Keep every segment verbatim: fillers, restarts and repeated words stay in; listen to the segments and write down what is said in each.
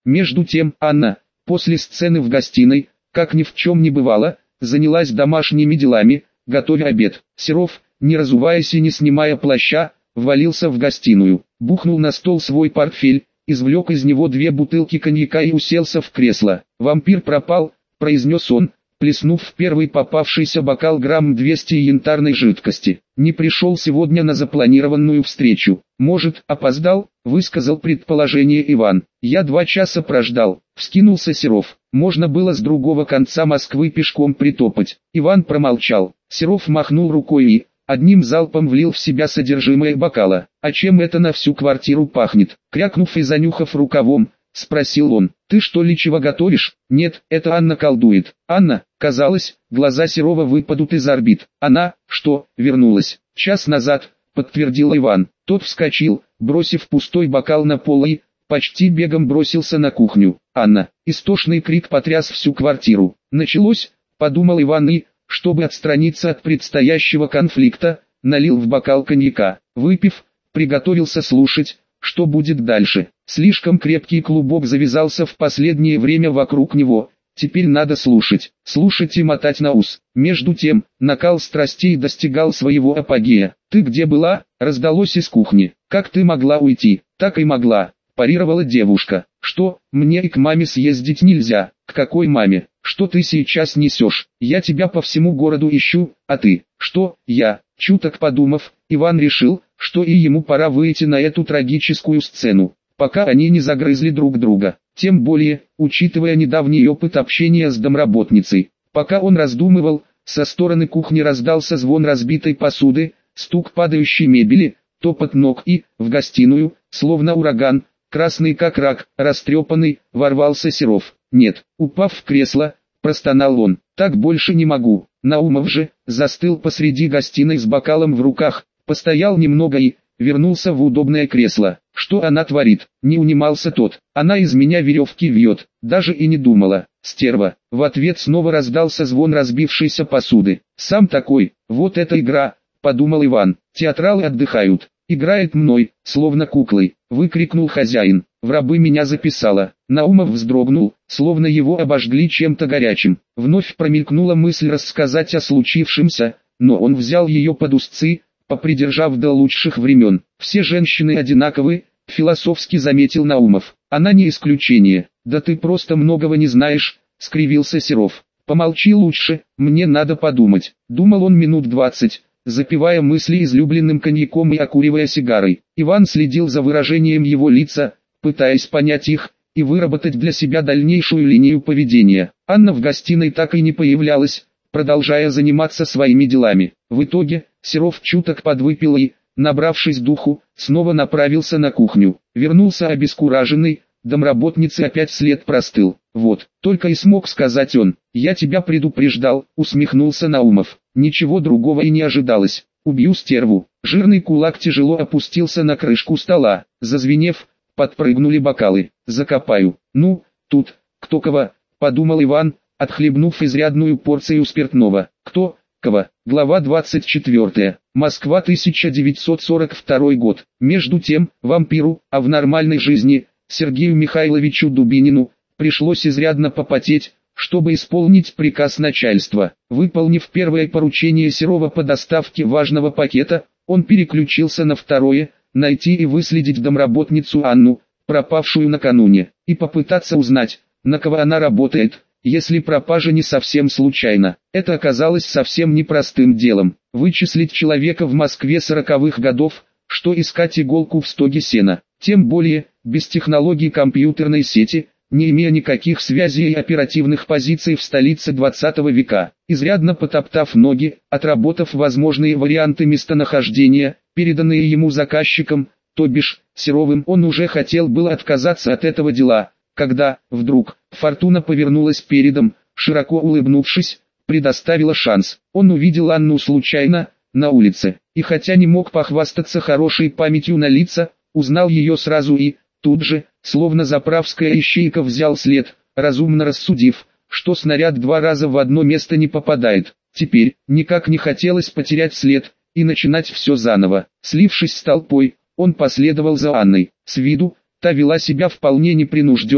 Между тем Анна, после сцены в гостиной, как ни в чем не бывало, занялась домашними делами, готовя обед. Серов, не разуваясь и не снимая плаща, ввалился в гостиную, бухнул на стол свой портфель, извлек из него две бутылки коньяка и уселся в кресло. «Вампир пропал», — произнес он, плеснув в первый попавшийся бокал грамм двести янтарной жидкости. «Не пришел сегодня на запланированную встречу. Может, опоздал?» — высказал предположение Иван. «Я два часа прождал», — вскинулся Серов. «Можно было с другого конца Москвы пешком притопать». Иван промолчал. Серов махнул рукой и одним залпом влил в себя содержимое бокала. «А чем это на всю квартиру пахнет?» Крякнув и занюхав рукавом, спросил он. «Ты что ли чего готовишь?» «Нет, это Анна колдует». «Анна?» Казалось, глаза Серова выпадут из орбит. «Она, что, вернулась?» «Час назад», подтвердил Иван. Тот вскочил, бросив пустой бокал на пол и почти бегом бросился на кухню. «Анна!» Истошный крик потряс всю квартиру. «Началось», подумал Иван и, чтобы отстраниться от предстоящего конфликта, налил в бокал коньяка. Выпив, приготовился слушать, что будет дальше. Слишком крепкий клубок завязался в последнее время вокруг него. Теперь надо слушать, слушать и мотать на ус. Между тем, накал страстей достигал своего апогея. «Ты где была?» — раздалось из кухни. «Как ты могла уйти?» «Так и могла», — парировала девушка. «Что, мне и к маме съездить нельзя?» «К какой маме? Что ты сейчас несешь? Я тебя по всему городу ищу, а ты?» «Что, я?» Чуток подумав, Иван решил, что и ему пора выйти на эту трагическую сцену, пока они не загрызли друг друга. Тем более, учитывая недавний опыт общения с домработницей. Пока он раздумывал, со стороны кухни раздался звон разбитой посуды, стук падающей мебели, топот ног и, в гостиную, словно ураган, красный как рак, растрепанный, ворвался Серов. «Нет», упав в кресло, простонал он, «так больше не могу». Наумов же, застыл посреди гостиной с бокалом в руках, постоял немного и вернулся в удобное кресло. «Что она творит?» — не унимался тот. «Она из меня веревки вьет, даже и не думала, стерва». В ответ снова раздался звон разбившейся посуды. «Сам такой, вот эта игра», — подумал Иван. «Театралы отдыхают, играет мной, словно куклой», — выкрикнул хозяин. «В рабы меня записала». Наумов вздрогнул, словно его обожгли чем-то горячим. Вновь промелькнула мысль рассказать о случившемся, но он взял ее под узцы, попридержав до лучших времен. «Все женщины одинаковы», — философски заметил Наумов. «Она не исключение». «Да ты просто многого не знаешь», — скривился Серов. «Помолчи лучше, мне надо подумать». Думал он минут двадцать, запивая мысли излюбленным коньяком и окуривая сигарой. Иван следил за выражением его лица, пытаясь понять их и выработать для себя дальнейшую линию поведения. Анна в гостиной так и не появлялась, продолжая заниматься своими делами. В итоге, Серов чуток подвыпил и, набравшись духу, снова направился на кухню. Вернулся обескураженный, домработнице опять след простыл. «Вот, только и смог сказать он. Я тебя предупреждал», — усмехнулся Наумов. Ничего другого и не ожидалось. «Убью стерву». Жирный кулак тяжело опустился на крышку стола. Зазвенев, подпрыгнули бокалы. «Закопаю». «Ну, тут, кто кого», — подумал Иван, отхлебнув изрядную порцию спиртного. «Кто, кого?» Глава двадцать четвёртая. Москва, тысяча девятьсот сорок второй год. Между тем, вампиру, а в нормальной жизни, Сергею Михайловичу Дубинину, пришлось изрядно попотеть, чтобы исполнить приказ начальства. Выполнив первое поручение Серова по доставке важного пакета, он переключился на второе, найти и выследить домработницу Анну, пропавшую накануне, и попытаться узнать, на кого она работает, если пропажа не совсем случайна. Это оказалось совсем непростым делом. Вычислить человека в Москве сороковых годов, что искать иголку в стоге сена. Тем более, без технологий компьютерной сети, не имея никаких связей и оперативных позиций в столице двадцатого века. Изрядно потоптав ноги, отработав возможные варианты местонахождения, переданные ему заказчиком, то бишь, Серовым, он уже хотел было отказаться от этого дела, когда, вдруг, фортуна повернулась передом, широко улыбнувшись, предоставила шанс. Он увидел Анну случайно, на улице, и хотя не мог похвастаться хорошей памятью на лица, узнал ее сразу и, тут же, словно заправская ищейка, взял след, разумно рассудив, что снаряд два раза в одно место не попадает. Теперь, никак не хотелось потерять след, и начинать все заново. Слившись с толпой, он последовал за Анной. С виду, та вела себя вполне непринужденно,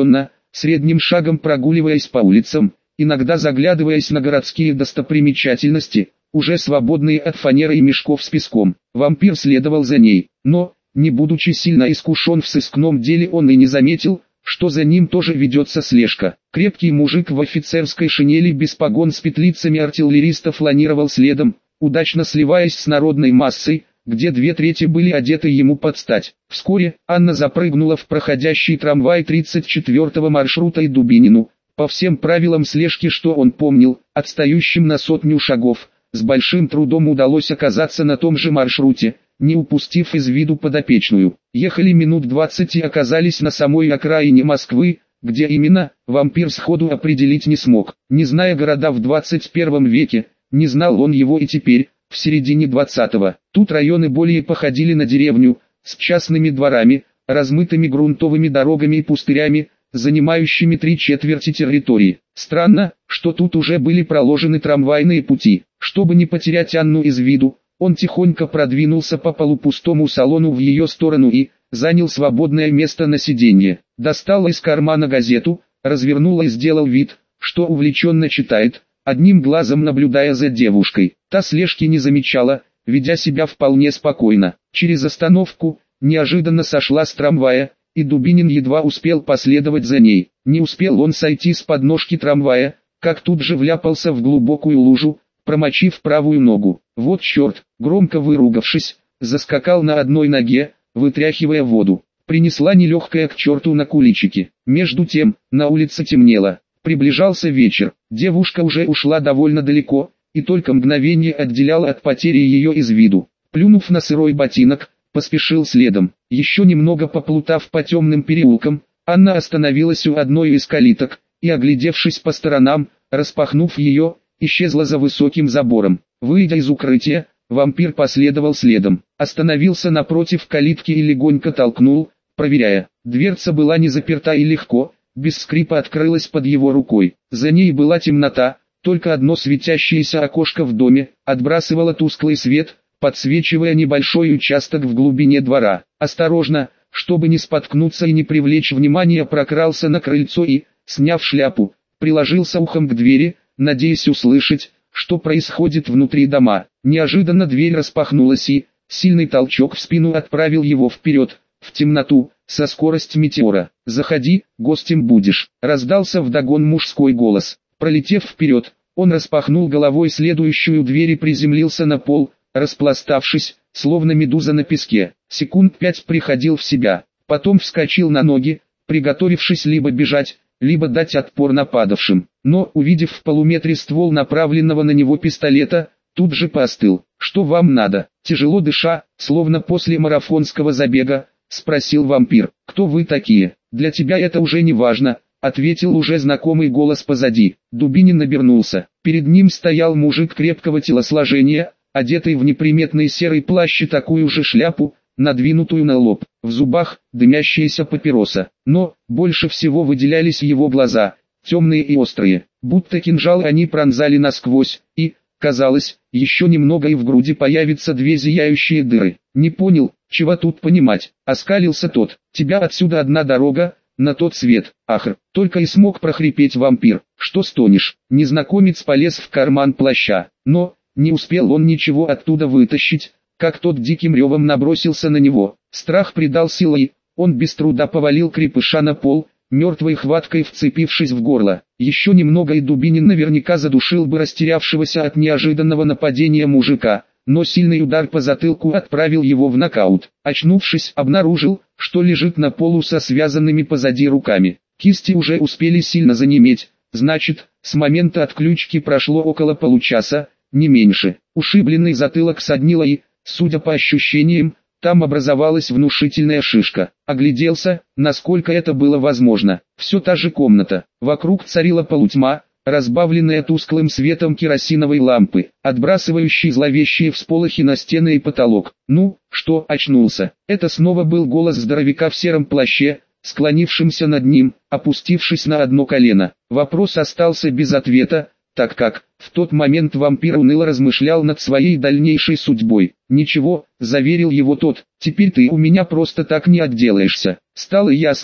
средним шагом прогуливаясь по улицам, иногда заглядываясь на городские достопримечательности, уже свободные от фанеры и мешков с песком. Вампир следовал за ней, но, не будучи сильно искушен в сыскном деле, он и не заметил, что за ним тоже ведется слежка. Крепкий мужик в офицерской шинели без погон с петлицами артиллериста фланировал следом, удачно сливаясь с народной массой, где две трети были одеты ему под стать. Вскоре Анна запрыгнула в проходящий трамвай тридцать четвёртого маршрута и Дубинину, по всем правилам слежки, что он помнил, отстающим на сотню шагов, с большим трудом удалось оказаться на том же маршруте, не упустив из виду подопечную. Ехали минут двадцать и оказались на самой окраине Москвы, где именно, вампир сходу определить не смог. Не зная города в двадцать первом веке, не знал он его и теперь, в середине двадцатого. Тут районы более походили на деревню, с частными дворами, размытыми грунтовыми дорогами и пустырями, занимающими три четверти территории. Странно, что тут уже были проложены трамвайные пути. Чтобы не потерять Анну из виду, он тихонько продвинулся по полупустому салону в ее сторону и занял свободное место на сиденье. Достал из кармана газету, развернул и сделал вид, что увлеченно читает, одним глазом наблюдая за девушкой. Та слежки не замечала, ведя себя вполне спокойно. Через остановку, неожиданно сошла с трамвая, и Дубинин едва успел последовать за ней. Не успел он сойти с подножки трамвая, как тут же вляпался в глубокую лужу, промочив правую ногу. Вот черт, громко выругавшись, заскакал на одной ноге, вытряхивая воду. Принесла нелегкая к черту на куличики. Между тем, на улице темнело. Приближался вечер. Девушка уже ушла довольно далеко, и только мгновение отделяло от потери ее из виду. Плюнув на сырой ботинок, поспешил следом. Еще немного поплутав по темным переулкам, Анна остановилась у одной из калиток, и, оглядевшись по сторонам, распахнув ее, исчезла за высоким забором. Выйдя из укрытия, вампир последовал следом. Остановился напротив калитки и легонько толкнул, проверяя. Дверца была не заперта и легко, без скрипа открылась под его рукой. За ней была темнота, только одно светящееся окошко в доме отбрасывало тусклый свет, подсвечивая небольшой участок в глубине двора. Осторожно, чтобы не споткнуться и не привлечь внимания, прокрался на крыльцо и, сняв шляпу, приложился ухом к двери, надеясь услышать, что происходит внутри дома. Неожиданно дверь распахнулась и, сильный толчок в спину отправил его вперед, в темноту, со скоростью метеора. «Заходи, гостем будешь», — раздался вдогон мужской голос. Пролетев вперед, он распахнул головой следующую дверь и приземлился на пол, распластавшись, словно медуза на песке. Секунд пять приходил в себя, потом вскочил на ноги, приготовившись либо бежать, либо дать отпор нападавшим. Но, увидев в полуметре ствол направленного на него пистолета, тут же поостыл. «Что вам надо?» Тяжело дыша, словно после марафонского забега, спросил вампир. «Кто вы такие?» «Для тебя это уже не важно», — ответил уже знакомый голос позади. Дубинин обернулся. Перед ним стоял мужик крепкого телосложения, одетый в неприметный серый плащ и такую же шляпу, надвинутую на лоб. В зубах дымящаяся папироса. Но больше всего выделялись его глаза, темные и острые, будто кинжалы они пронзали насквозь, и, казалось, еще немного и в груди появятся две зияющие дыры. «Не понял, чего тут понимать?» — оскалился тот. «Тебя отсюда одна дорога, на тот свет». «Ахр!» — только и смог прохрипеть вампир. «Что стонешь?» Незнакомец полез в карман плаща, но не успел он ничего оттуда вытащить, как тот диким ревом набросился на него. Страх придал силы, и он без труда повалил крепыша на пол, мертвой хваткой вцепившись в горло. Еще немного и Дубинин наверняка задушил бы растерявшегося от неожиданного нападения мужика, но сильный удар по затылку отправил его в нокаут. Очнувшись, обнаружил, что лежит на полу со связанными позади руками. Кисти уже успели сильно занеметь, значит, с момента отключки прошло около получаса, не меньше. Ушибленный затылок соднило и, судя по ощущениям, там образовалась внушительная шишка. Огляделся, насколько это было возможно. Все та же комната. Вокруг царила полутьма, разбавленная тусклым светом керосиновой лампы, отбрасывающей зловещие всполохи на стены и потолок. «Ну, что, очнулся?» Это снова был голос здоровяка в сером плаще, склонившимся над ним, опустившись на одно колено. Вопрос остался без ответа, так как, в тот момент вампир уныло размышлял над своей дальнейшей судьбой. «Ничего», — заверил его тот, — «теперь ты у меня просто так не отделаешься». Стало ясно,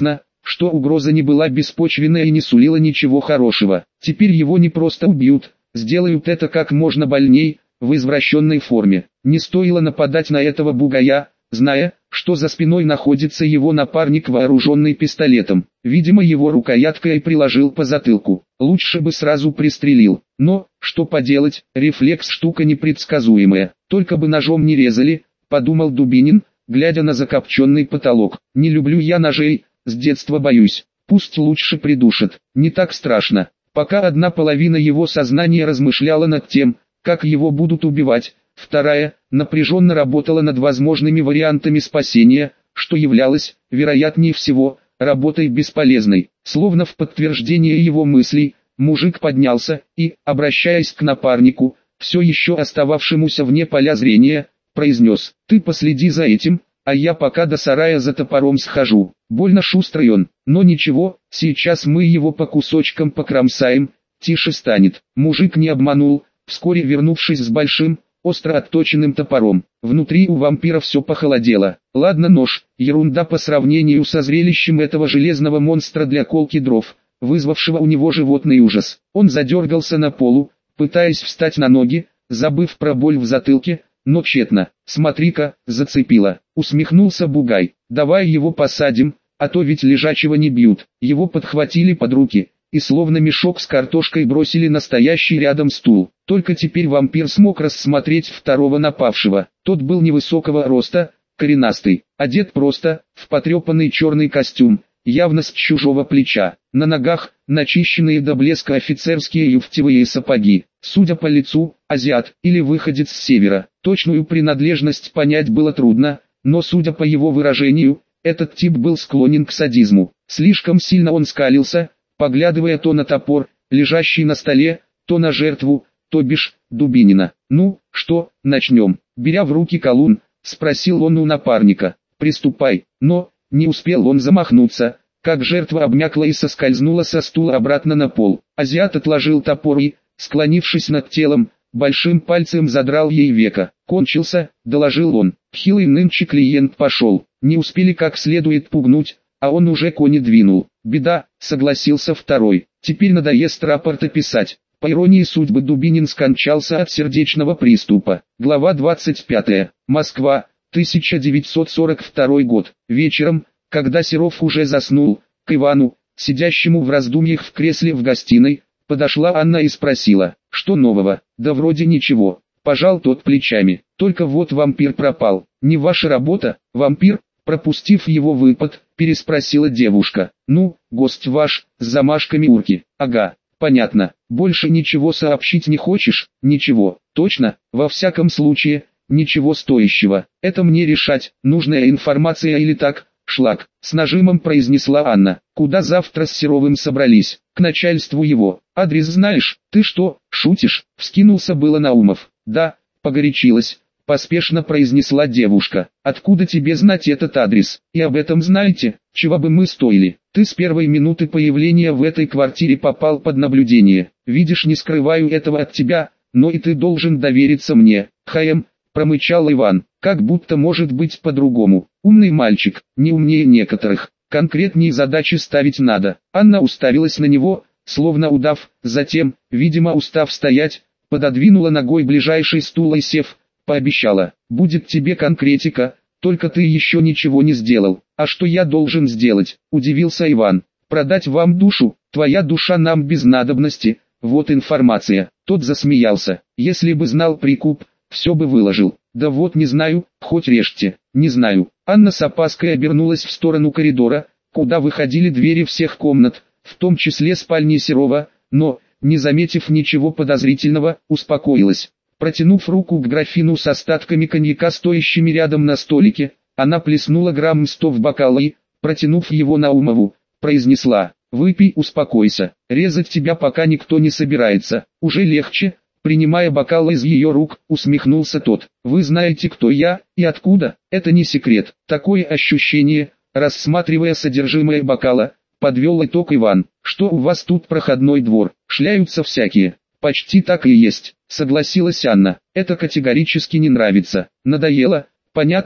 что угроза не была беспочвенной и не сулила ничего хорошего. Теперь его не просто убьют, сделают это как можно больней, в извращенной форме. Не стоило нападать на этого бугая, зная, что за спиной находится его напарник, вооруженный пистолетом. Видимо, его рукояткой приложил по затылку. Лучше бы сразу пристрелил. Но, что поделать, рефлекс штука непредсказуемая. Только бы ножом не резали, подумал Дубинин, глядя на закопченный потолок. Не люблю я ножей, с детства боюсь. Пусть лучше придушат, не так страшно. Пока одна половина его сознания размышляла над тем, как его будут убивать, вторая напряженно работала над возможными вариантами спасения, что являлось, вероятнее всего, работой бесполезной. Словно в подтверждение его мыслей, мужик поднялся и, обращаясь к напарнику, все еще остававшемуся вне поля зрения, произнес: «Ты последи за этим, а я пока до сарая за топором схожу». Больно шустрый он, но ничего, сейчас мы его по кусочкам покромсаем, тише станет. Мужик не обманул, вскоре вернувшись с большим, остро отточенным топором. Внутри у вампира все похолодело. Ладно, нож, ерунда по сравнению со зрелищем этого железного монстра для колки дров, вызвавшего у него животный ужас. Он задергался на полу, пытаясь встать на ноги, забыв про боль в затылке, но тщетно. «Смотри-ка, зацепило», — усмехнулся бугай. «Давай его посадим, а то ведь лежачего не бьют». Его подхватили под руки и словно мешок с картошкой бросили на стоящий рядом стул. Только теперь вампир смог рассмотреть второго напавшего. Тот был невысокого роста, коренастый, одет просто, в потрепанный черный костюм, явно с чужого плеча. На ногах, начищенные до блеска офицерские юфтевые сапоги. Судя по лицу, азиат или выходец с севера. Точную принадлежность понять было трудно, но судя по его выражению, этот тип был склонен к садизму. Слишком сильно он скалился, поглядывая то на топор, лежащий на столе, то на жертву, то бишь, Дубинина. «Ну, что, начнем?» Беря в руки колун, спросил он у напарника. «Приступай». Но, не успел он замахнуться, как жертва обмякла и соскользнула со стула обратно на пол. Азиат отложил топор и, склонившись над телом, большим пальцем задрал ей веко. «Кончился», — доложил он. «Хилый нынче клиент пошел. Не успели как следует пугнуть, а он уже кони двинул». «Беда», — согласился второй. «Теперь надоест рапорты писать». По иронии судьбы Дубинин скончался от сердечного приступа. Глава двадцать пятая. Москва, тысяча девятьсот сорок второй год. Вечером, когда Серов уже заснул, к Ивану, сидящему в раздумьях в кресле в гостиной, подошла Анна и спросила: «Что нового?» «Да вроде ничего», — пожал тот плечами. «Только вот вампир пропал». «Не ваша работа, вампир?» Пропустив его выпад, переспросила девушка. «Ну, гость ваш, с замашками урки». «Ага, понятно. Больше ничего сообщить не хочешь?» «Ничего, точно, во всяком случае, ничего стоящего. Это мне решать, нужная информация или так, шлак», с нажимом произнесла Анна. «Куда завтра с Серовым собрались?» «К начальству его. Адрес знаешь?» «Ты что, шутишь?» Вскинулся было Наумов. «Да», погорячилась, поспешно произнесла девушка. «Откуда тебе знать этот адрес? И об этом знаете, чего бы мы стоили? Ты с первой минуты появления в этой квартире попал под наблюдение. Видишь, не скрываю этого от тебя, но и ты должен довериться мне». «Хаем», промычал Иван, «как будто может быть по-другому. Умный мальчик, не умнее некоторых. Конкретнее задачи ставить надо». Анна уставилась на него, словно удав, затем, видимо устав стоять, пододвинула ногой ближайший стул и сев, пообещала: «Будет тебе конкретика, только ты еще ничего не сделал». «А что я должен сделать?» – удивился Иван. «Продать вам душу? Твоя душа нам без надобности, вот информация». Тот засмеялся. «Если бы знал прикуп, все бы выложил». «Да вот не знаю, хоть режьте». «Не знаю». Анна с опаской обернулась в сторону коридора, куда выходили двери всех комнат, в том числе спальни Серова, но, не заметив ничего подозрительного, успокоилась. Протянув руку к графину с остатками коньяка, стоящими рядом на столике, она плеснула грамм сто в бокал и, протянув его Наумову, произнесла: «Выпей, успокойся, резать тебя пока никто не собирается». «Уже легче», принимая бокал из ее рук, усмехнулся тот. «Вы знаете, кто я, и откуда?» «Это не секрет». Такое ощущение, рассматривая содержимое бокала, подвел итог Иван. «Что у вас тут проходной двор? Шляются всякие». «Почти так и есть», согласилась Анна. «Это категорически не нравится». «Надоело?» «Понятно»,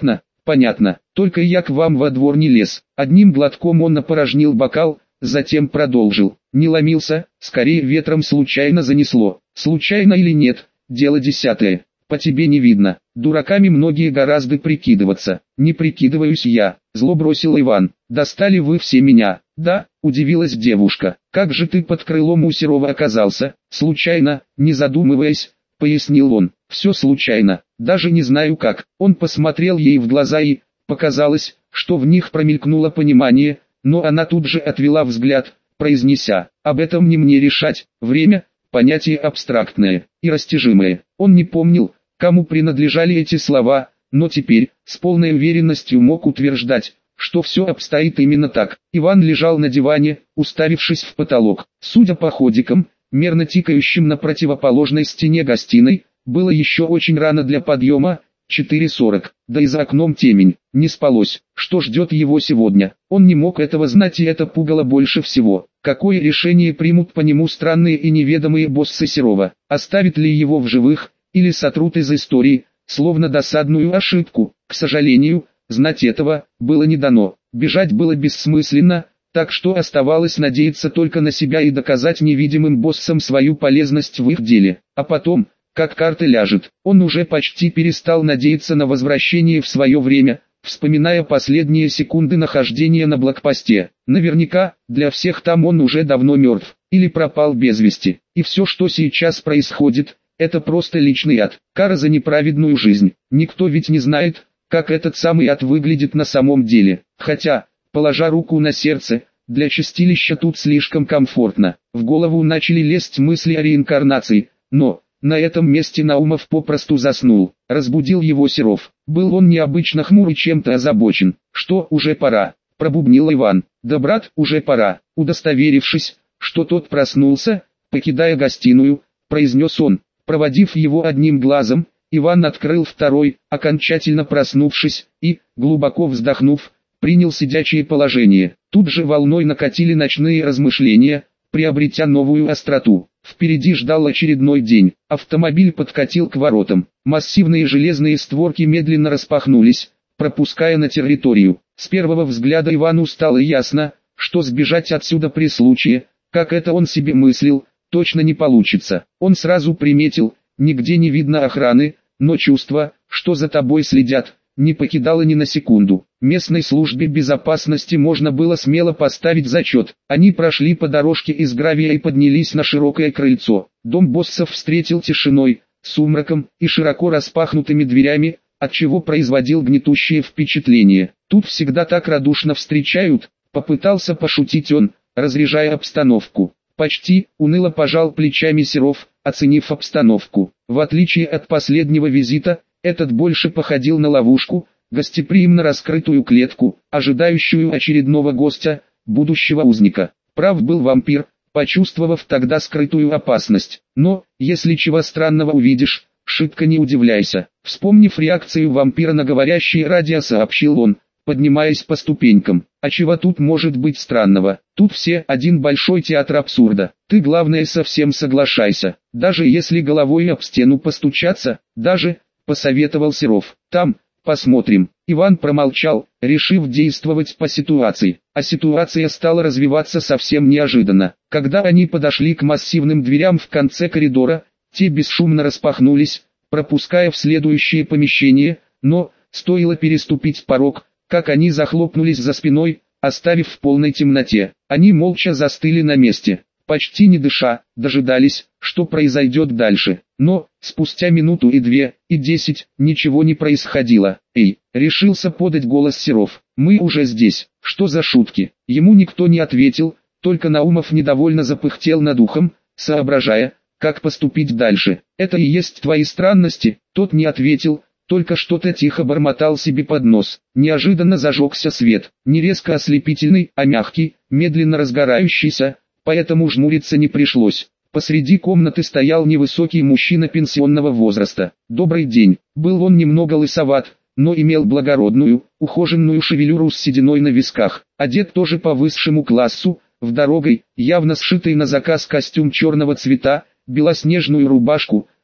понятно, только я к вам во двор не лез. Одним глотком он опорожнил бокал, затем продолжил. Не ломился, скорее ветром случайно занесло. Случайно или нет, дело десятое. По тебе не видно. Дураками многие гораздо прикидываться. Не прикидываюсь я, зло бросил Иван. Достали вы все меня. Да, удивилась девушка. Как же ты под крылом у Серова оказался? Случайно, не задумываясь, пояснил он. Все случайно, даже не знаю как. Он посмотрел ей в глаза и, показалось, что в них промелькнуло понимание, но она тут же отвела взгляд, произнеся: об этом не мне решать, время – понятие абстрактное и растяжимое. Он не помнил, кому принадлежали эти слова, но теперь, с полной уверенностью мог утверждать, что все обстоит именно так. Иван лежал на диване, уставившись в потолок. Судя по ходикам, мерно тикающим на противоположной стене гостиной, было еще очень рано для подъема, четыре сорок, да и за окном темень, не спалось. Что ждет его сегодня? Он не мог этого знать, и это пугало больше всего. Какое решение примут по нему странные и неведомые боссы Серова? Оставят ли его в живых, или сотрут из истории, словно досадную ошибку? К сожалению, знать этого было не дано. Бежать было бессмысленно, так что оставалось надеяться только на себя и доказать невидимым боссам свою полезность в их деле. А потом, как карта ляжет, он уже почти перестал надеяться на возвращение в свое время, вспоминая последние секунды нахождения на блокпосте. Наверняка, для всех там он уже давно мертв, или пропал без вести. И все, что сейчас происходит, это просто личный ад, кара за неправедную жизнь. Никто ведь не знает, как этот самый ад выглядит на самом деле. Хотя, положа руку на сердце, для чистилища тут слишком комфортно. В голову начали лезть мысли о реинкарнации, но... На этом месте Наумов попросту заснул. Разбудил его Серов. Был он необычно хмур и чем-то озабочен. «Что, уже пора?» – пробубнил Иван. «Да, брат, уже пора». Удостоверившись, что тот проснулся, покидая гостиную, произнес он. Проводив его одним глазом, Иван открыл второй, окончательно проснувшись, и, глубоко вздохнув, принял сидячее положение. Тут же волной накатили ночные размышления, приобретя новую остроту. Впереди ждал очередной день. Автомобиль подкатил к воротам. Массивные железные створки медленно распахнулись, пропуская на территорию. С первого взгляда Ивану стало ясно, что сбежать отсюда при случае, как это он себе мыслил, точно не получится. Он сразу приметил, нигде не видно охраны, но чувство, что за тобой следят, не покидало ни на секунду. Местной службе безопасности можно было смело поставить зачет. Они прошли по дорожке из гравия и поднялись на широкое крыльцо. Дом боссов встретил тишиной, сумраком и широко распахнутыми дверями, отчего производил гнетущее впечатление. Тут всегда так радушно встречают, попытался пошутить он, разряжая обстановку. Почти уныло пожал плечами Серов, оценив обстановку. В отличие от последнего визита, этот больше походил на ловушку, гостеприимно раскрытую клетку, ожидающую очередного гостя, будущего узника. Прав был вампир, почувствовав тогда скрытую опасность. Но, если чего странного увидишь, шибко не удивляйся. Вспомнив реакцию вампира на говорящее радио, сообщил он, поднимаясь по ступенькам. А чего тут может быть странного? Тут все один большой театр абсурда. Ты главное совсем соглашайся. Даже если головой об стену постучаться, даже... посоветовал Серов. Там, посмотрим. Иван промолчал, решив действовать по ситуации. А ситуация стала развиваться совсем неожиданно. Когда они подошли к массивным дверям в конце коридора, те бесшумно распахнулись, пропуская в следующее помещение, но, стоило переступить порог, как они захлопнулись за спиной, оставив в полной темноте. Они молча застыли на месте, почти не дыша, дожидались, что произойдет дальше. Но, спустя минуту и две, и десять, ничего не происходило. «Эй!» — решился подать голос Серов. «Мы уже здесь. Что за шутки?» Ему никто не ответил, только Наумов недовольно запыхтел над ухом, соображая, как поступить дальше. «Это и есть твои странности?» Тот не ответил, только что-то тихо бормотал себе под нос. Неожиданно зажегся свет, не резко ослепительный, а мягкий, медленно разгорающийся, поэтому жмуриться не пришлось. Посреди комнаты стоял невысокий мужчина пенсионного возраста. «Добрый день». Был он немного лысоват, но имел благородную, ухоженную шевелюру с сединой на висках. Одет тоже по высшему классу, в дорогой, явно сшитый на заказ костюм черного цвета, белоснежную рубашку,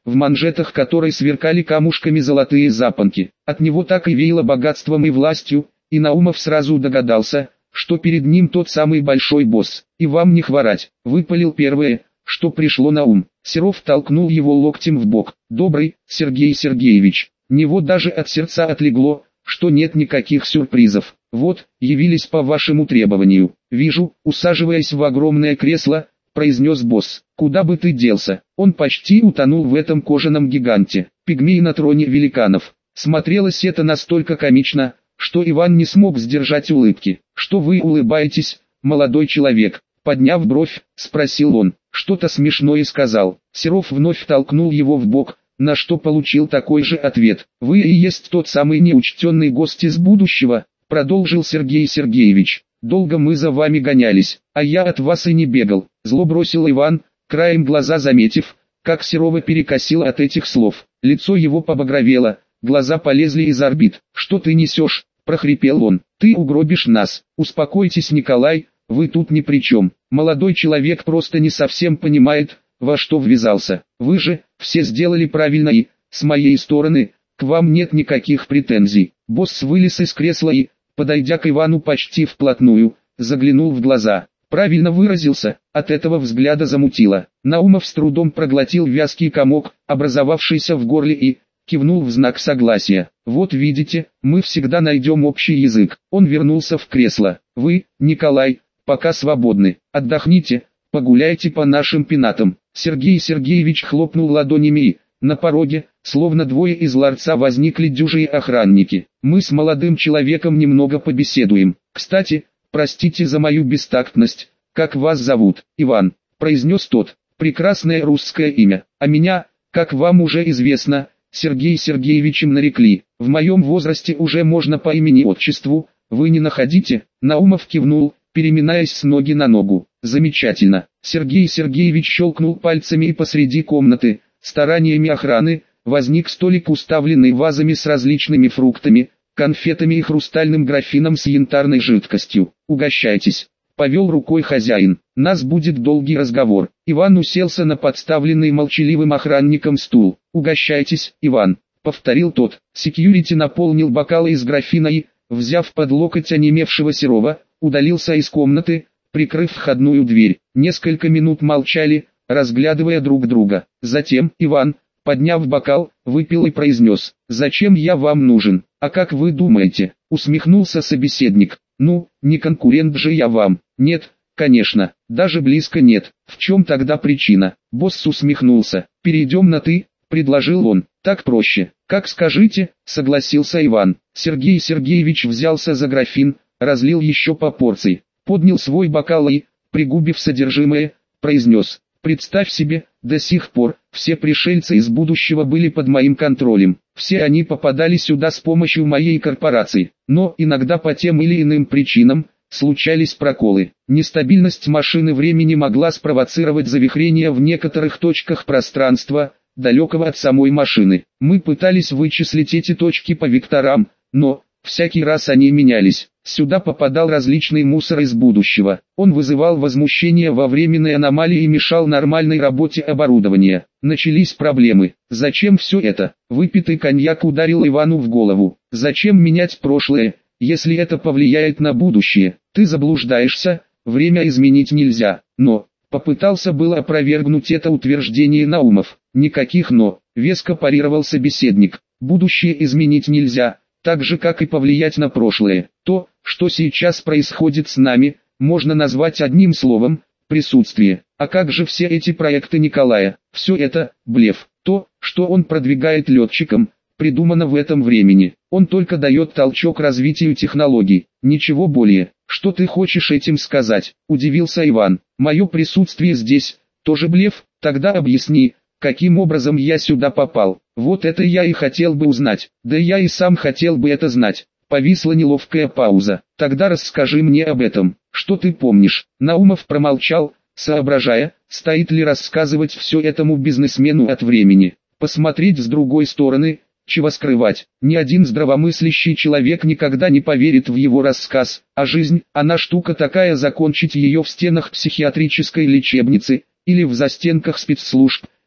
в манжетах которой сверкали камушками золотые запонки. От него так и веяло богатством и властью, и Наумов сразу догадался, что перед ним тот самый большой босс. «И вам не хворать», — выпалил первое, что пришло на ум. Серов толкнул его локтем в бок. «Добрый, Сергей Сергеевич». Него даже от сердца отлегло, что нет никаких сюрпризов. «Вот, явились по вашему требованию. Вижу», усаживаясь в огромное кресло, произнес босс. «Куда бы ты делся?» Он почти утонул в этом кожаном гиганте. Пигмей на троне великанов. Смотрелось это настолько комично, что Иван не смог сдержать улыбки. «Что вы улыбаетесь, молодой человек?» Подняв бровь, спросил он. Что-то смешное сказал. Серов вновь толкнул его в бок, на что получил такой же ответ. «Вы и есть тот самый неучтенный гость из будущего», продолжил Сергей Сергеевич. «Долго мы за вами гонялись, а я от вас и не бегал», зло бросил Иван, краем глаза заметив, как Серова перекосило от этих слов. Лицо его побагровело, глаза полезли из орбит. «Что ты несешь?» – прохрипел он. «Ты угробишь нас». «Успокойтесь, Николай, вы тут ни при чем. Молодой человек просто не совсем понимает, во что ввязался. Вы же все сделали правильно и, с моей стороны, к вам нет никаких претензий». Босс вылез из кресла и, подойдя к Ивану почти вплотную, заглянул в глаза. Правильно выразился, от этого взгляда замутило. Наумов с трудом проглотил вязкий комок, образовавшийся в горле, и кивнул в знак согласия. «Вот видите, мы всегда найдем общий язык». Он вернулся в кресло. «Вы, Николай, пока свободны. Отдохните, погуляйте по нашим пенатам». Сергей Сергеевич хлопнул ладонями и, на пороге, словно двое из ларца, возникли дюжие охранники. «Мы с молодым человеком немного побеседуем. Кстати, простите за мою бестактность, как вас зовут?» «Иван», произнес тот. «Прекрасное русское имя. А меня, как вам уже известно, Сергей Сергеевичем нарекли. В моем возрасте уже можно по имени-отчеству, вы не находите?» Наумов кивнул, переминаясь с ноги на ногу. «Замечательно». Сергей Сергеевич щелкнул пальцами, и посреди комнаты, стараниями охраны, возник столик, уставленный вазами с различными фруктами, конфетами и хрустальным графином с янтарной жидкостью. «Угощайтесь», — повел рукой хозяин. «Нас будет долгий разговор». Иван уселся на подставленный молчаливым охранником стул. «Угощайтесь, Иван», — повторил тот. Секьюрити наполнил бокалы из графина и, взяв под локоть онемевшего Серова, удалился из комнаты, прикрыв входную дверь. Несколько минут молчали, разглядывая друг друга. Затем Иван, подняв бокал, выпил и произнес: «Зачем я вам нужен? А как вы думаете?» Усмехнулся собеседник. «Ну, не конкурент же я вам». «Нет, конечно, даже близко нет. В чем тогда причина?» Босс усмехнулся. «Перейдем на «ты», — предложил он. «Так проще». «Как скажите», — согласился Иван. Сергей Сергеевич взялся за графин, разлил еще по порции, поднял свой бокал и, пригубив содержимое, произнес: «Представь себе, до сих пор, все пришельцы из будущего были под моим контролем. Все они попадали сюда с помощью моей корпорации. Но иногда по тем или иным причинам, случались проколы. Нестабильность машины времени могла спровоцировать завихрения в некоторых точках пространства, далекого от самой машины. Мы пытались вычислить эти точки по векторам, но всякий раз они менялись. Сюда попадал различный мусор из будущего. Он вызывал возмущение во временной аномалии и мешал нормальной работе оборудования. Начались проблемы. Зачем все это? Выпитый коньяк ударил Ивану в голову. Зачем менять прошлое, если это повлияет на будущее? Ты заблуждаешься, время изменить нельзя. Но, попытался было опровергнуть это утверждение Наумов. Никаких «но», веско парировал собеседник. Будущее изменить нельзя, так же как и повлиять на прошлое. То, что сейчас происходит с нами, можно назвать одним словом – присутствие. А как же все эти проекты Николая? Все это – блеф. То, что он продвигает летчикам, придумано в этом времени. Он только дает толчок развитию технологий, ничего более. Что ты хочешь этим сказать? Удивился Иван. Мое присутствие здесь – тоже блеф? Тогда объясни, каким образом я сюда попал. Вот это я и хотел бы узнать. Да я и сам хотел бы это знать. Повисла неловкая пауза. Тогда расскажи мне об этом. Что ты помнишь? Наумов промолчал, соображая, стоит ли рассказывать все этому бизнесмену от времени. Посмотреть с другой стороны, чего скрывать. Ни один здравомыслящий человек никогда не поверит в его рассказ. А жизнь, она штука такая, закончить ее в стенах психиатрической лечебницы или в застенках спецслужб,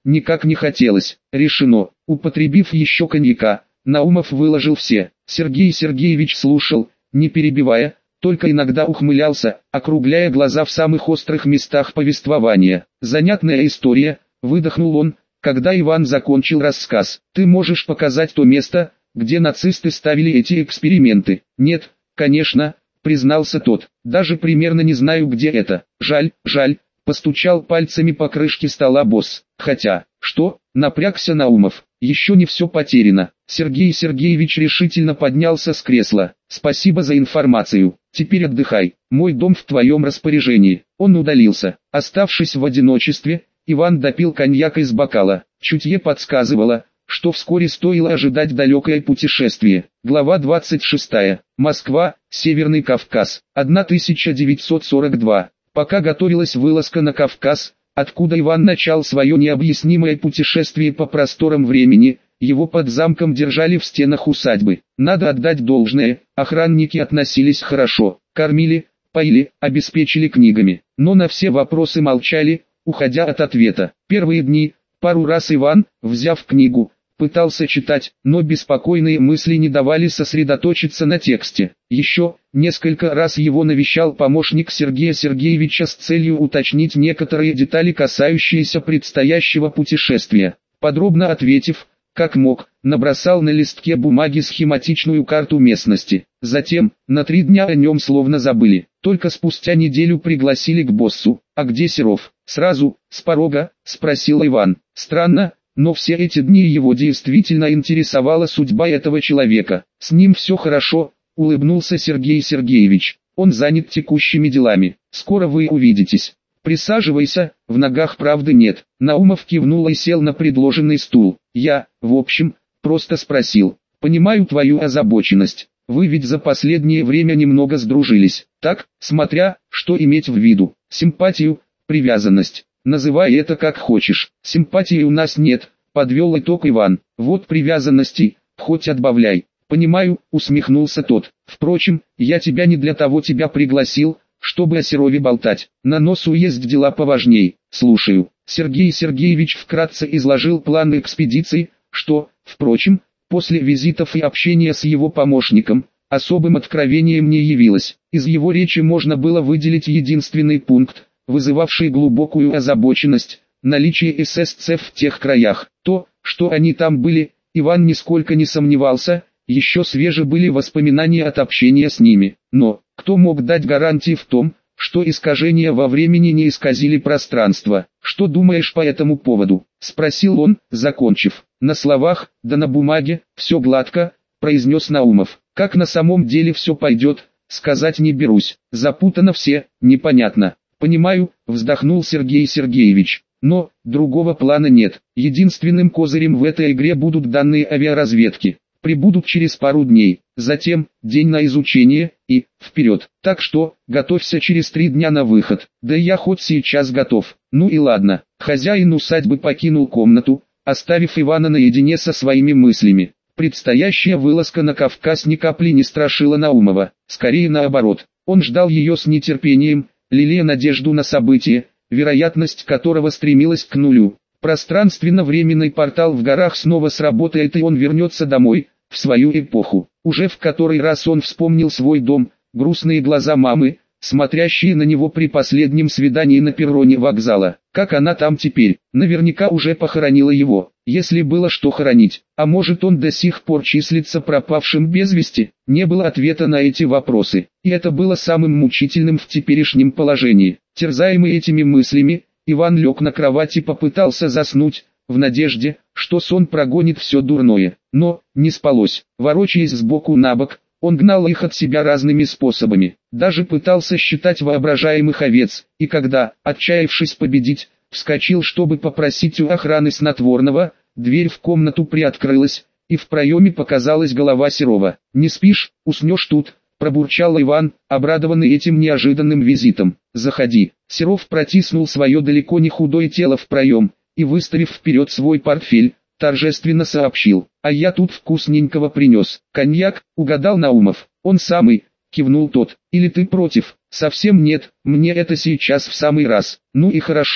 никак не хотелось. Решено. Употребив еще коньяка, Наумов выложил все. Сергей Сергеевич слушал, не перебивая, только иногда ухмылялся, округляя глаза в самых острых местах повествования. «Занятная история», — выдохнул он, когда Иван закончил рассказ. «Ты можешь показать то место, где нацисты ставили эти эксперименты?» «Нет, конечно», — признался тот. «Даже примерно не знаю, где это. Жаль, жаль», — постучал пальцами по крышке стола босс. «Хотя, что?» — напрягся Наумов. «Еще не все потеряно». Сергей Сергеевич решительно поднялся с кресла. «Спасибо за информацию. Теперь отдыхай. Мой дом в твоем распоряжении». Он удалился. Оставшись в одиночестве, Иван допил коньяк из бокала. Чутье подсказывало, что вскоре стоило ожидать далекое путешествие. Глава двадцать шестая. Москва, Северный Кавказ. тысяча девятьсот сорок два. Пока готовилась вылазка на Кавказ, откуда Иван начал свое необъяснимое путешествие по просторам времени, его под замком держали в стенах усадьбы. Надо отдать должное, охранники относились хорошо, кормили, поили, обеспечили книгами, но на все вопросы молчали, уходя от ответа. Первые дни, пару раз Иван, взяв книгу, пытался читать, но беспокойные мысли не давали сосредоточиться на тексте. Еще несколько раз его навещал помощник Сергея Сергеевича с целью уточнить некоторые детали, касающиеся предстоящего путешествия. Подробно ответив, как мог, набросал на листке бумаги схематичную карту местности. Затем, на три дня о нем словно забыли. Только спустя неделю пригласили к боссу. «А где Серов?» «Сразу, с порога?» — спросил Иван. Странно, но все эти дни его действительно интересовала судьба этого человека. «С ним все хорошо», — улыбнулся Сергей Сергеевич. «Он занят текущими делами. Скоро вы увидитесь. Присаживайся, в ногах правды нет». Наумов кивнул и сел на предложенный стул. «Я, в общем, просто спросил. Понимаю твою озабоченность. Вы ведь за последнее время немного сдружились. Так, смотря, что иметь в виду. Симпатию, привязанность. Называй это как хочешь. Симпатии у нас нет», — подвел итог Иван. «Вот привязанности, хоть отбавляй». «Понимаю», — усмехнулся тот. «Впрочем, я тебя не для того тебя пригласил, чтобы о Серове болтать. На носу есть дела поважней. Слушаю». Сергей Сергеевич вкратце изложил план экспедиции, что, впрочем, после визитов и общения с его помощником, особым откровением не явилось. Из его речи можно было выделить единственный пункт, вызывавший глубокую озабоченность – наличие эсэсцев в тех краях. То, что они там были, Иван нисколько не сомневался, еще свежи были воспоминания от общения с ними. Но, кто мог дать гарантии в том, что искажения во времени не исказили пространство? «Что думаешь по этому поводу?» – спросил он, закончив. «На словах, да на бумаге, все гладко», – произнес Наумов. «Как на самом деле все пойдет, сказать не берусь. Запутано все, непонятно». «Понимаю», – вздохнул Сергей Сергеевич. «Но, другого плана нет. Единственным козырем в этой игре будут данные авиаразведки. Прибудут через пару дней, затем, день на изучение, и, вперед. Так что, готовься через три дня на выход. Да я хоть сейчас готов». Ну и ладно. Хозяин усадьбы покинул комнату, оставив Ивана наедине со своими мыслями. Предстоящая вылазка на Кавказ ни капли не страшила Наумова, скорее наоборот. Он ждал ее с нетерпением, лелея надежду на событие, вероятность которого стремилась к нулю. Пространственно-временный портал в горах снова сработает, и он вернется домой, в свою эпоху. Уже в который раз он вспомнил свой дом, грустные глаза мамы, смотрящие на него при последнем свидании на перроне вокзала. Как она там теперь? Наверняка уже похоронила его, если было что хоронить. А может, он до сих пор числится пропавшим без вести? Не было ответа на эти вопросы, и это было самым мучительным в теперешнем положении. Терзаемый этими мыслями, Иван лег на кровать и попытался заснуть, в надежде, что сон прогонит все дурное. Но, не спалось. Ворочаясь сбоку на бок, он гнал их от себя разными способами. Даже пытался считать воображаемых овец, и когда, отчаявшись победить, вскочил, чтобы попросить у охраны снотворного, дверь в комнату приоткрылась, и в проеме показалась голова Серова. «Не спишь, уснешь тут», — пробурчал Иван, обрадованный этим неожиданным визитом. «Заходи». Серов протиснул свое далеко не худое тело в проем, и, выставив вперед свой портфель, торжественно сообщил: «А я тут вкусненького принес. Коньяк», — угадал Наумов. «Он самый», — кивнул тот. «Или ты против?» «Совсем нет, мне это сейчас в самый раз». «Ну и хорошо»,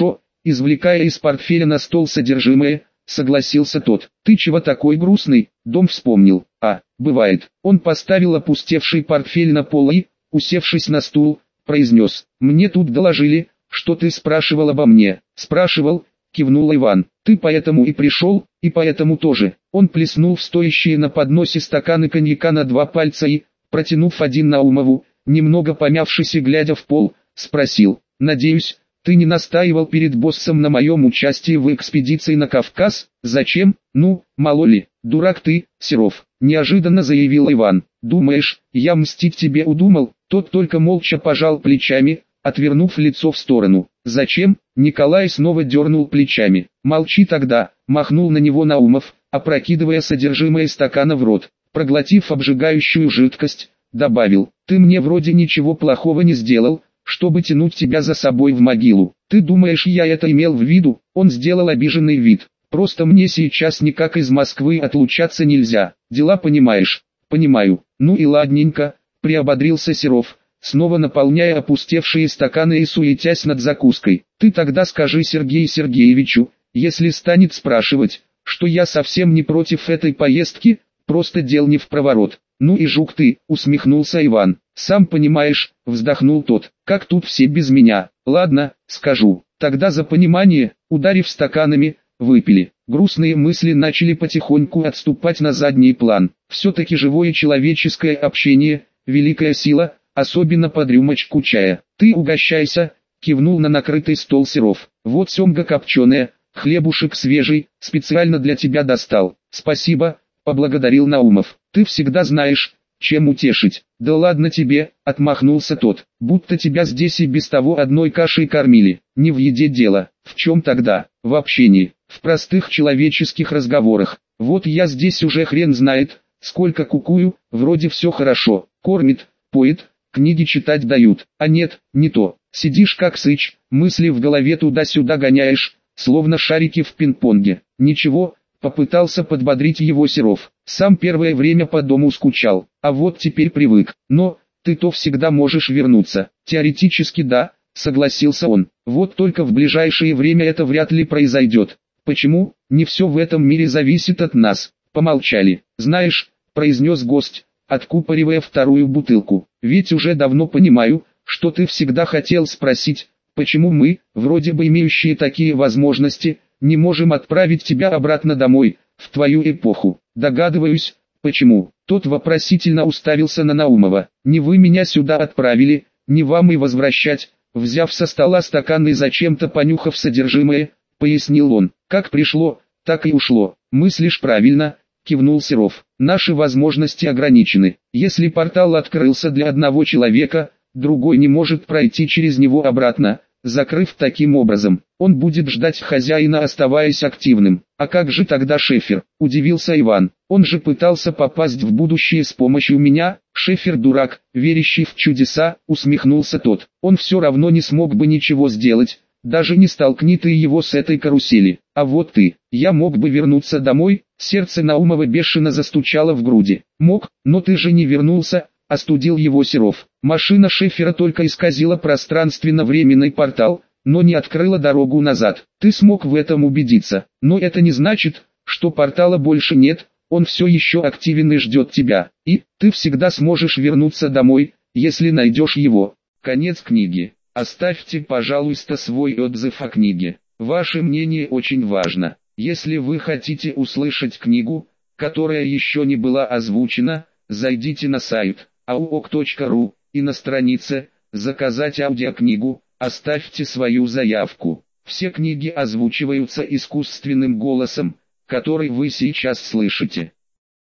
извлекая из портфеля на стол содержимое, согласился тот. Ты чего такой грустный? Дом вспомнил. А, бывает. Он поставил опустевший портфель на пол и, усевшись на стул, произнес: мне тут доложили, что ты спрашивал обо мне. Спрашивал, кивнул Иван. Ты поэтому и пришел, и поэтому тоже. Он плеснул в стоящие на подносе стаканы коньяка на два пальца и, протянув один Наумову, немного помявшись и глядя в пол, спросил: надеюсь, ты не настаивал перед боссом на моем участии в экспедиции на Кавказ? Зачем? Ну, мало ли, дурак ты, Серов, неожиданно заявил Иван. Думаешь, я мстить тебе удумал? Тот только молча пожал плечами, отвернув лицо в сторону. Зачем? Николай снова дернул плечами. Молчи тогда, махнул на него Наумов, опрокидывая содержимое стакана в рот. Проглотив обжигающую жидкость, добавил: ты мне вроде ничего плохого не сделал, чтобы тянуть тебя за собой в могилу. Ты думаешь, я это имел в виду? Он сделал обиженный вид. Просто мне сейчас никак из Москвы отлучаться нельзя. Дела понимаешь? Понимаю. Ну и ладненько, приободрился Серов, снова наполняя опустевшие стаканы и суетясь над закуской. Ты тогда скажи Сергею Сергеевичу, если станет спрашивать, что я совсем не против этой поездки, просто дел не впроворот. Ну и жук ты, усмехнулся Иван. Сам понимаешь, вздохнул тот, как тут все без меня. Ладно, скажу. Тогда за понимание, ударив стаканами, выпили. Грустные мысли начали потихоньку отступать на задний план. Все-таки живое человеческое общение – великая сила, особенно под рюмочку чая. Ты угощайся, кивнул на накрытый стол Серов. Вот семга копченая, хлебушек свежий, специально для тебя достал. Спасибо, поблагодарил Наумов. Ты всегда знаешь, чем утешить. Да ладно тебе, отмахнулся тот, будто тебя здесь и без того одной кашей кормили. Не в еде дело. В чем тогда? В общении, в простых человеческих разговорах. Вот я здесь уже хрен знает, сколько кукую, вроде все хорошо. Кормит, поет, книги читать дают. А нет, не то. Сидишь как сыч, мысли в голове туда-сюда гоняешь, словно шарики в пинг-понге. Ничего, попытался подбодрить его Серов. Сам первое время по дому скучал, а вот теперь привык. Но, ты-то всегда можешь вернуться. Теоретически да, согласился он. Вот только в ближайшее время это вряд ли произойдет. Почему? Не все в этом мире зависит от нас. Помолчали. Знаешь, произнес гость, откупоривая вторую бутылку. Ведь уже давно понимаю, что ты всегда хотел спросить, почему мы, вроде бы имеющие такие возможности, не можем отправить тебя обратно домой, в твою эпоху. Догадываюсь, почему. Тот вопросительно уставился на Наумова. Не вы меня сюда отправили, не вам и возвращать. Взяв со стола стакан и зачем-то понюхав содержимое, пояснил он. Как пришло, так и ушло. Мыслишь правильно, кивнул Серов. Наши возможности ограничены. Если портал открылся для одного человека, другой не может пройти через него обратно, закрыв таким образом. Он будет ждать хозяина, оставаясь активным. А как же тогда Шефер? Удивился Иван. Он же пытался попасть в будущее с помощью меня. Шефер дурак, верящий в чудеса, усмехнулся тот. Он все равно не смог бы ничего сделать, даже не столкни ты его с этой карусели. А вот ты, я мог бы вернуться домой. Сердце Наумова бешено застучало в груди. Мог, но ты же не вернулся. Остудил его Серов. Машина Шефера только исказила пространственно-временный портал, но не открыла дорогу назад. Ты смог в этом убедиться. Но это не значит, что портала больше нет, он все еще активен и ждет тебя. И, ты всегда сможешь вернуться домой, если найдешь его. Конец книги. Оставьте, пожалуйста, свой отзыв о книге. Ваше мнение очень важно. Если вы хотите услышать книгу, которая еще не была озвучена, зайдите на сайт ауок точка ру и на странице «Заказать аудиокнигу» оставьте свою заявку. Все книги озвучиваются искусственным голосом, который вы сейчас слышите.